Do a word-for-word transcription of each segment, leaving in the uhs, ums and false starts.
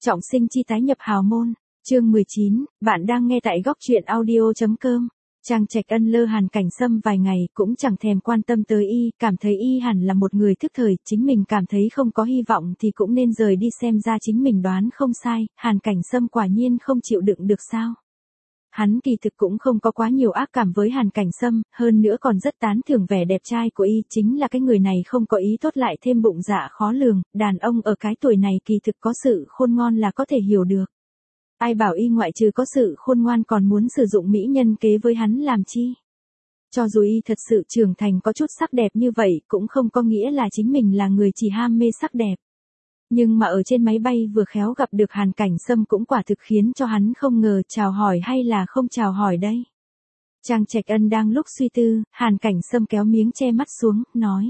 Trọng sinh chi tái nhập hào môn, chương mười chín, bạn đang nghe tại góc truyện audio.com. Trang Trạch Ân lơ Hàn Cảnh Sâm vài ngày cũng chẳng thèm quan tâm tới y, cảm thấy y hẳn là một người thức thời, chính mình cảm thấy không có hy vọng thì cũng nên rời đi, xem ra chính mình đoán không sai, Hàn Cảnh Sâm quả nhiên không chịu đựng được sao. Hắn kỳ thực cũng không có quá nhiều ác cảm với Hàn Cảnh Sâm, hơn nữa còn rất tán thưởng vẻ đẹp trai của y, chính là cái người này không có ý tốt lại thêm bụng dạ khó lường, đàn ông ở cái tuổi này kỳ thực có sự khôn ngoan là có thể hiểu được. Ai bảo y ngoại trừ có sự khôn ngoan còn muốn sử dụng mỹ nhân kế với hắn làm chi. Cho dù y thật sự trưởng thành có chút sắc đẹp như vậy cũng không có nghĩa là chính mình là người chỉ ham mê sắc đẹp. Nhưng mà ở trên máy bay vừa khéo gặp được Hàn Cảnh Sâm cũng quả thực khiến cho hắn không ngờ, chào hỏi hay là không chào hỏi đây. Trang Trạch Ân đang lúc suy tư, Hàn Cảnh Sâm kéo miếng che mắt xuống, nói.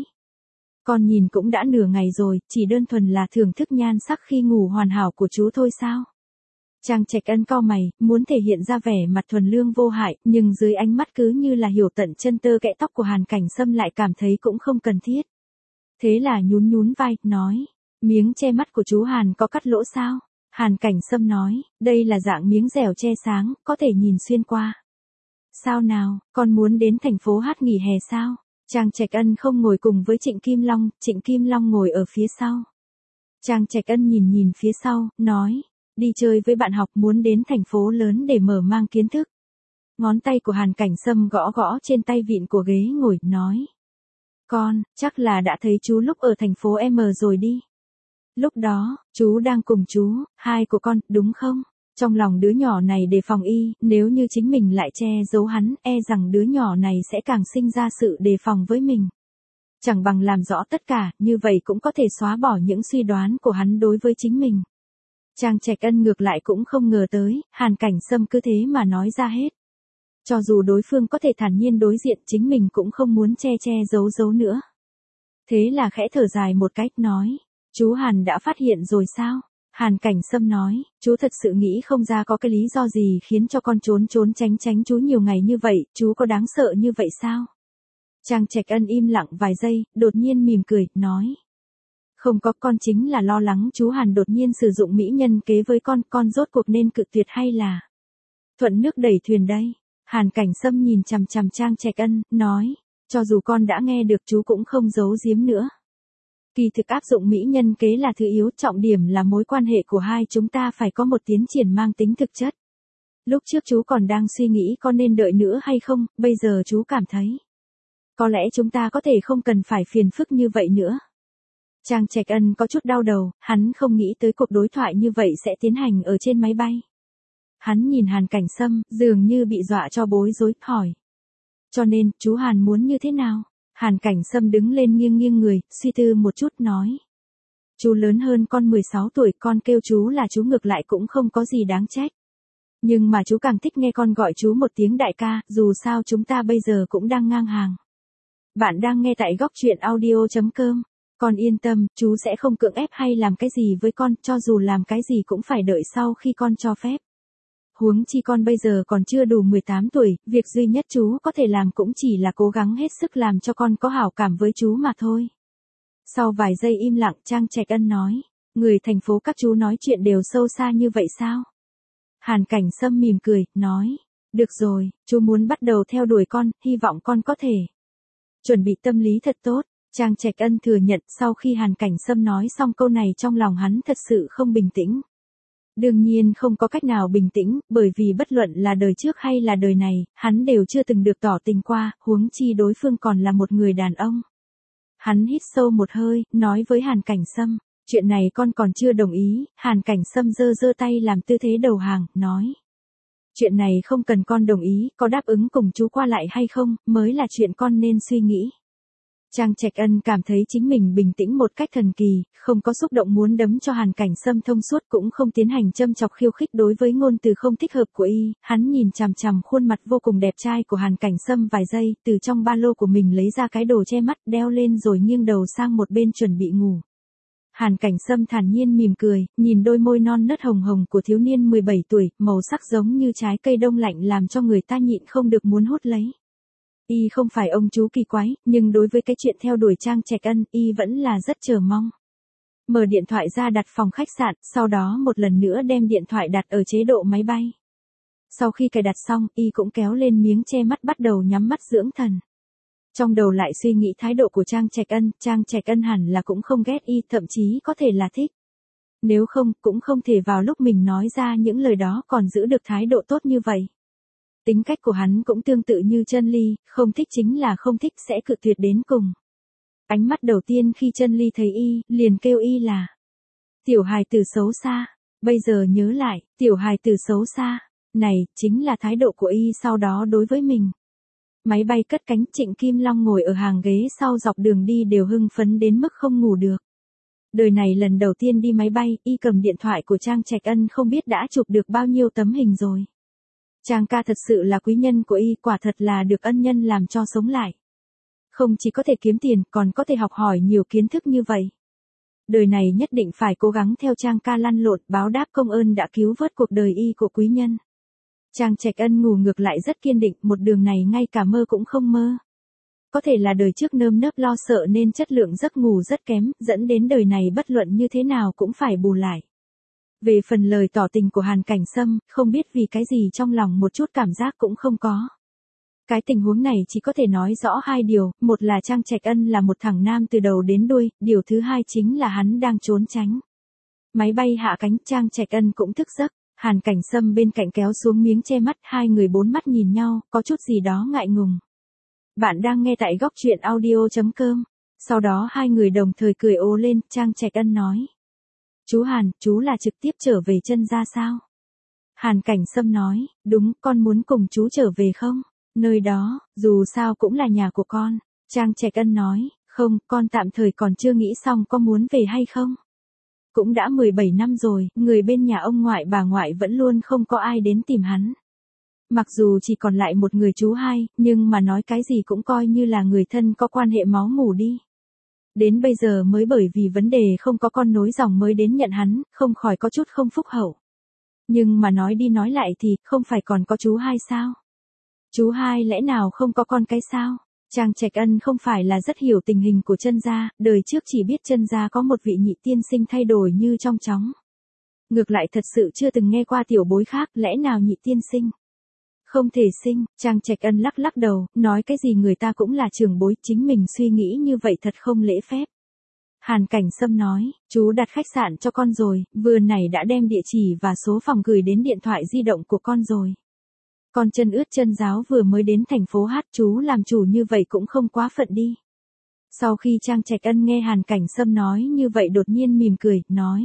Con nhìn cũng đã nửa ngày rồi, chỉ đơn thuần là thưởng thức nhan sắc khi ngủ hoàn hảo của chú thôi sao? Trang Trạch Ân cau mày, muốn thể hiện ra vẻ mặt thuần lương vô hại, nhưng dưới ánh mắt cứ như là hiểu tận chân tơ kẽ tóc của Hàn Cảnh Sâm lại cảm thấy cũng không cần thiết. Thế là nhún nhún vai, nói. Miếng che mắt của chú Hàn có cắt lỗ sao? Hàn Cảnh Sâm nói, đây là dạng miếng dẻo che sáng, có thể nhìn xuyên qua. Sao nào, con muốn đến thành phố hát nghỉ hè sao? Trang Trạch Ân không ngồi cùng với Trịnh Kim Long, Trịnh Kim Long ngồi ở phía sau. Trang Trạch Ân nhìn nhìn phía sau, nói, đi chơi với bạn học, muốn đến thành phố lớn để mở mang kiến thức. Ngón tay của Hàn Cảnh Sâm gõ gõ trên tay vịn của ghế ngồi, nói. Con, chắc là đã thấy chú lúc ở thành phố M rồi đi. Lúc đó, chú đang cùng chú, hai của con, đúng không? Trong lòng đứa nhỏ này đề phòng y, nếu như chính mình lại che giấu hắn, e rằng đứa nhỏ này sẽ càng sinh ra sự đề phòng với mình. Chẳng bằng làm rõ tất cả, như vậy cũng có thể xóa bỏ những suy đoán của hắn đối với chính mình. Trang Trạch Ân ngược lại cũng không ngờ tới, Hàn Cảnh Sâm cứ thế mà nói ra hết. Cho dù đối phương có thể thản nhiên đối diện, chính mình cũng không muốn che che giấu giấu nữa. Thế là khẽ thở dài một cách, nói. Chú Hàn đã phát hiện rồi sao? Hàn Cảnh Sâm nói, chú thật sự nghĩ không ra có cái lý do gì khiến cho con trốn trốn tránh tránh chú nhiều ngày như vậy, chú có đáng sợ như vậy sao? Trang Trạch Ân im lặng vài giây, đột nhiên mỉm cười, nói. Không có, con chính là lo lắng chú Hàn đột nhiên sử dụng mỹ nhân kế với con, con rốt cuộc nên cự tuyệt hay là thuận nước đẩy thuyền đây? Hàn Cảnh Sâm nhìn chằm chằm Trang Trạch Ân, nói, cho dù con đã nghe được chú cũng không giấu giếm nữa. Kỳ thực áp dụng mỹ nhân kế là thứ yếu, trọng điểm là mối quan hệ của hai chúng ta phải có một tiến triển mang tính thực chất. Lúc trước chú còn đang suy nghĩ có nên đợi nữa hay không, bây giờ chú cảm thấy. Có lẽ chúng ta có thể không cần phải phiền phức như vậy nữa. Trang Trạch Ân có chút đau đầu, hắn không nghĩ tới cuộc đối thoại như vậy sẽ tiến hành ở trên máy bay. Hắn nhìn Hàn Cảnh Sâm, dường như bị dọa cho bối rối, hỏi. Cho nên, chú Hàn muốn như thế nào? Hàn Cảnh Sâm đứng lên nghiêng nghiêng người, suy tư một chút, nói. Chú lớn hơn con mười sáu tuổi, con kêu chú là chú ngược lại cũng không có gì đáng trách. Nhưng mà chú càng thích nghe con gọi chú một tiếng đại ca, dù sao chúng ta bây giờ cũng đang ngang hàng. Bạn đang nghe tại góc truyện audio.com. Con yên tâm, chú sẽ không cưỡng ép hay làm cái gì với con, cho dù làm cái gì cũng phải đợi sau khi con cho phép. Huống chi con bây giờ còn chưa đủ mười tám tuổi, việc duy nhất chú có thể làm cũng chỉ là cố gắng hết sức làm cho con có hảo cảm với chú mà thôi. Sau vài giây im lặng, Trang Trạch Ân nói, người thành phố các chú nói chuyện đều sâu xa như vậy sao? Hàn Cảnh Sâm mỉm cười, nói, được rồi, chú muốn bắt đầu theo đuổi con, hy vọng con có thể chuẩn bị tâm lý thật tốt. Trang Trạch Ân thừa nhận sau khi Hàn Cảnh Sâm nói xong câu này trong lòng hắn thật sự không bình tĩnh. Đương nhiên không có cách nào bình tĩnh, bởi vì bất luận là đời trước hay là đời này, hắn đều chưa từng được tỏ tình qua, huống chi đối phương còn là một người đàn ông. Hắn hít sâu một hơi, nói với Hàn Cảnh Sâm, chuyện này con còn chưa đồng ý. Hàn Cảnh Sâm giơ giơ tay làm tư thế đầu hàng, nói. Chuyện này không cần con đồng ý, có đáp ứng cùng chú qua lại hay không, mới là chuyện con nên suy nghĩ. Trang Trạch Ân cảm thấy chính mình bình tĩnh một cách thần kỳ, không có xúc động muốn đấm cho Hàn Cảnh Sâm thông suốt, cũng không tiến hành châm chọc khiêu khích đối với ngôn từ không thích hợp của y, hắn nhìn chằm chằm khuôn mặt vô cùng đẹp trai của Hàn Cảnh Sâm vài giây, từ trong ba lô của mình lấy ra cái đồ che mắt, đeo lên rồi nghiêng đầu sang một bên chuẩn bị ngủ. Hàn Cảnh Sâm thản nhiên mỉm cười, nhìn đôi môi non nớt hồng hồng của thiếu niên mười bảy tuổi, màu sắc giống như trái cây đông lạnh làm cho người ta nhịn không được muốn hút lấy. Y không phải ông chú kỳ quái, nhưng đối với cái chuyện theo đuổi Trang Trạch Ân, y vẫn là rất chờ mong. mở điện thoại ra đặt phòng khách sạn, sau đó một lần nữa đem điện thoại đặt ở chế độ máy bay. Sau khi cài đặt xong, y cũng kéo lên miếng che mắt bắt đầu nhắm mắt dưỡng thần. Trong đầu lại suy nghĩ thái độ của Trang Trạch Ân, Trang Trạch Ân hẳn là cũng không ghét y, thậm chí có thể là thích. Nếu không, cũng không thể vào lúc mình nói ra những lời đó còn giữ được thái độ tốt như vậy. Tính cách của hắn cũng tương tự như Chân Ly, không thích chính là không thích, sẽ cự tuyệt đến cùng. Ánh mắt đầu tiên khi Chân Ly thấy y, liền kêu y là tiểu hài tử xấu xa. Bây giờ nhớ lại, tiểu hài tử xấu xa, này, chính là thái độ của y sau đó đối với mình. Máy bay cất cánh, Trịnh Kim Long ngồi ở hàng ghế sau dọc đường đi đều hưng phấn đến mức không ngủ được. Đời này lần đầu tiên đi máy bay, y cầm điện thoại của Trang Trạch Ân không biết đã chụp được bao nhiêu tấm hình rồi. Trang ca thật sự là quý nhân của y, quả thật là được ân nhân làm cho sống lại. Không chỉ có thể kiếm tiền, còn có thể học hỏi nhiều kiến thức như vậy. Đời này nhất định phải cố gắng theo Trang ca lăn lộn, báo đáp công ơn đã cứu vớt cuộc đời y của quý nhân. Trang Trạch Ân ngủ ngược lại rất kiên định, một đường này ngay cả mơ cũng không mơ. Có thể là đời trước nơm nớp lo sợ nên chất lượng giấc ngủ rất kém, dẫn đến đời này bất luận như thế nào cũng phải bù lại. Về phần lời tỏ tình của Hàn Cảnh Sâm, không biết vì cái gì trong lòng một chút cảm giác cũng không có. Cái tình huống này chỉ có thể nói rõ hai điều, một là Trang Trạch Ân là một thằng nam từ đầu đến đuôi, điều thứ hai chính là hắn đang trốn tránh. Máy bay hạ cánh, Trang Trạch Ân cũng thức giấc, Hàn Cảnh Sâm bên cạnh kéo xuống miếng che mắt, hai người bốn mắt nhìn nhau, có chút gì đó ngại ngùng. Bạn đang nghe tại góc truyện audio chấm com. Sau đó hai người đồng thời cười ồ lên, Trang Trạch Ân nói. Chú Hàn, chú là trực tiếp trở về Chân gia sao? Hàn Cảnh Sâm nói, đúng, con muốn cùng chú trở về không? Nơi đó, dù sao cũng là nhà của con. Trang Trạch Ân nói, không, con tạm thời còn chưa nghĩ xong có muốn về hay không. Cũng đã mười bảy năm rồi, người bên nhà ông ngoại bà ngoại vẫn luôn không có ai đến tìm hắn. Mặc dù chỉ còn lại một người chú hai, nhưng mà nói cái gì cũng coi như là người thân có quan hệ máu mủ đi. Đến bây giờ mới bởi vì vấn đề không có con nối dòng mới đến nhận hắn, không khỏi có chút không phúc hậu. Nhưng mà nói đi nói lại thì, không phải còn có chú hai sao? Chú hai lẽ nào không có con cái sao? Trang Trạch Ân không phải là rất hiểu tình hình của Chân gia, đời trước chỉ biết Chân gia có một vị nhị tiên sinh thay đổi như trong chóng. Ngược lại thật sự chưa từng nghe qua tiểu bối khác, lẽ nào nhị tiên sinh? Không thể sinh, Trang Trạch Ân lắc lắc đầu, nói cái gì người ta cũng là trưởng bối, chính mình suy nghĩ như vậy thật không lễ phép. Hàn Cảnh Sâm nói, chú đặt khách sạn cho con rồi, vừa nãy đã đem địa chỉ và số phòng gửi đến điện thoại di động của con rồi. Con chân ướt chân ráo vừa mới đến thành phố Hát, chú làm chủ như vậy cũng không quá phận đi. Sau khi Trang Trạch Ân nghe Hàn Cảnh Sâm nói như vậy đột nhiên mỉm cười, nói.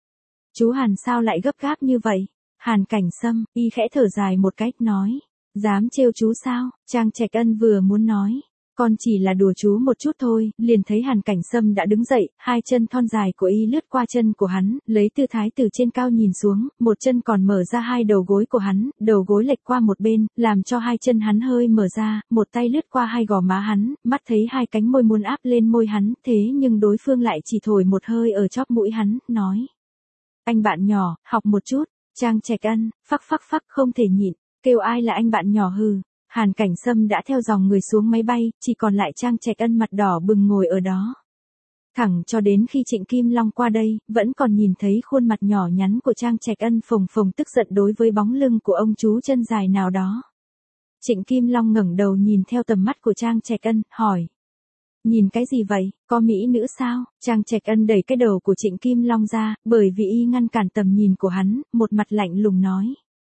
Chú Hàn sao lại gấp gáp như vậy? Hàn Cảnh Sâm, y khẽ thở dài một cách, nói. Dám trêu chú sao? Trang Trạch Ân vừa muốn nói. Con chỉ là đùa chú một chút thôi, liền thấy Hàn Cảnh Sâm đã đứng dậy, hai chân thon dài của y lướt qua chân của hắn, lấy tư thái từ trên cao nhìn xuống, một chân còn mở ra hai đầu gối của hắn, đầu gối lệch qua một bên, làm cho hai chân hắn hơi mở ra, một tay lướt qua hai gò má hắn, mắt thấy hai cánh môi muốn áp lên môi hắn, thế nhưng đối phương lại chỉ thổi một hơi ở chóp mũi hắn, nói. Anh bạn nhỏ, học một chút. Trang Trạch Ân, phắc phắc phắc không thể nhịn, kêu ai là anh bạn nhỏ hừ. Hàn Cảnh Sâm đã theo dòng người xuống máy bay, chỉ còn lại Trang Trạch Ân mặt đỏ bừng ngồi ở đó. Thẳng cho đến khi Trịnh Kim Long qua đây, vẫn còn nhìn thấy khuôn mặt nhỏ nhắn của Trang Trạch Ân phồng phồng tức giận đối với bóng lưng của ông chú chân dài nào đó. Trịnh Kim Long ngẩng đầu nhìn theo tầm mắt của Trang Trạch Ân, hỏi. Nhìn cái gì vậy, có mỹ nữ sao? Trang Trạch Ân đẩy cái đầu của Trịnh Kim Long ra, bởi vì y ngăn cản tầm nhìn của hắn, một mặt lạnh lùng nói.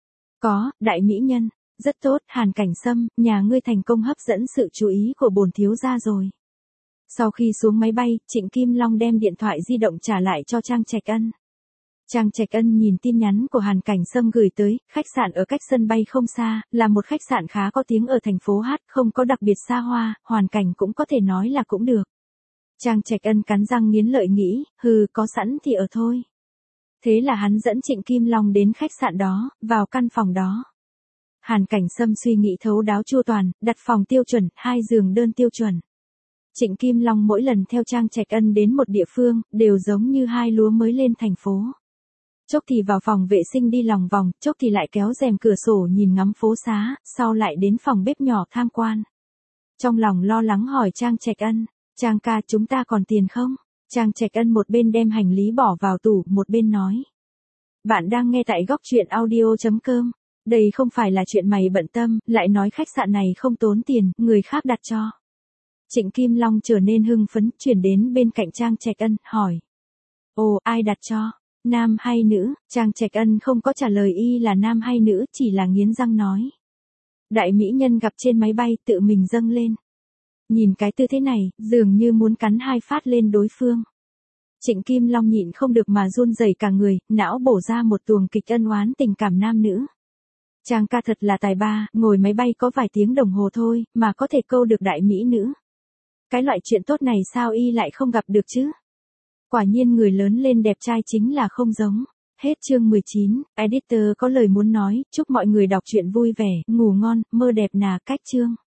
Có, đại mỹ nhân. Rất tốt, Hàn Cảnh Sâm, nhà ngươi thành công hấp dẫn sự chú ý của bổn thiếu gia rồi. Sau khi xuống máy bay, Trịnh Kim Long đem điện thoại di động trả lại cho Trang Trạch Ân. Trang Trạch Ân nhìn tin nhắn của Hàn Cảnh Sâm gửi tới, khách sạn ở cách sân bay không xa, là một khách sạn khá có tiếng ở thành phố Hát, không có đặc biệt xa hoa, hoàn cảnh cũng có thể nói là cũng được. Trang Trạch Ân cắn răng nghiến lợi nghĩ, hừ, có sẵn thì ở thôi. Thế là hắn dẫn Trịnh Kim Long đến khách sạn đó, vào căn phòng đó. Hàn Cảnh Sâm suy nghĩ thấu đáo chu toàn, đặt phòng tiêu chuẩn, hai giường đơn tiêu chuẩn. Trịnh Kim Long mỗi lần theo Trang Trạch Ân đến một địa phương, đều giống như hai lúa mới lên thành phố. Chốc thì vào phòng vệ sinh đi lòng vòng, chốc thì lại kéo rèm cửa sổ nhìn ngắm phố xá, sau lại đến phòng bếp nhỏ tham quan. Trong lòng lo lắng hỏi Trang Trạch Ân, Trang ca chúng ta còn tiền không? Trang Trạch Ân một bên đem hành lý bỏ vào tủ, một bên nói. Bạn đang nghe tại góc truyện audio.com. Đây không phải là chuyện mày bận tâm, lại nói khách sạn này không tốn tiền, người khác đặt cho. Trịnh Kim Long trở nên hưng phấn, chuyển đến bên cạnh Trang Trạch Ân, hỏi. Ồ, ai đặt cho? Nam hay nữ? Trang Trạch Ân không có trả lời y là nam hay nữ, chỉ là nghiến răng nói. Đại mỹ nhân gặp trên máy bay tự mình dâng lên. Nhìn cái tư thế này, dường như muốn cắn hai phát lên đối phương. Trịnh Kim Long nhịn không được mà run rẩy cả người, não bổ ra một tuồng kịch ân oán tình cảm nam nữ. Trang ca thật là tài ba, ngồi máy bay có vài tiếng đồng hồ thôi, mà có thể câu được đại mỹ nữ. Cái loại chuyện tốt này sao y lại không gặp được chứ? Quả nhiên người lớn lên đẹp trai chính là không giống. Hết chương mười chín, editor có lời muốn nói, chúc mọi người đọc truyện vui vẻ, ngủ ngon, mơ đẹp nà cách chương.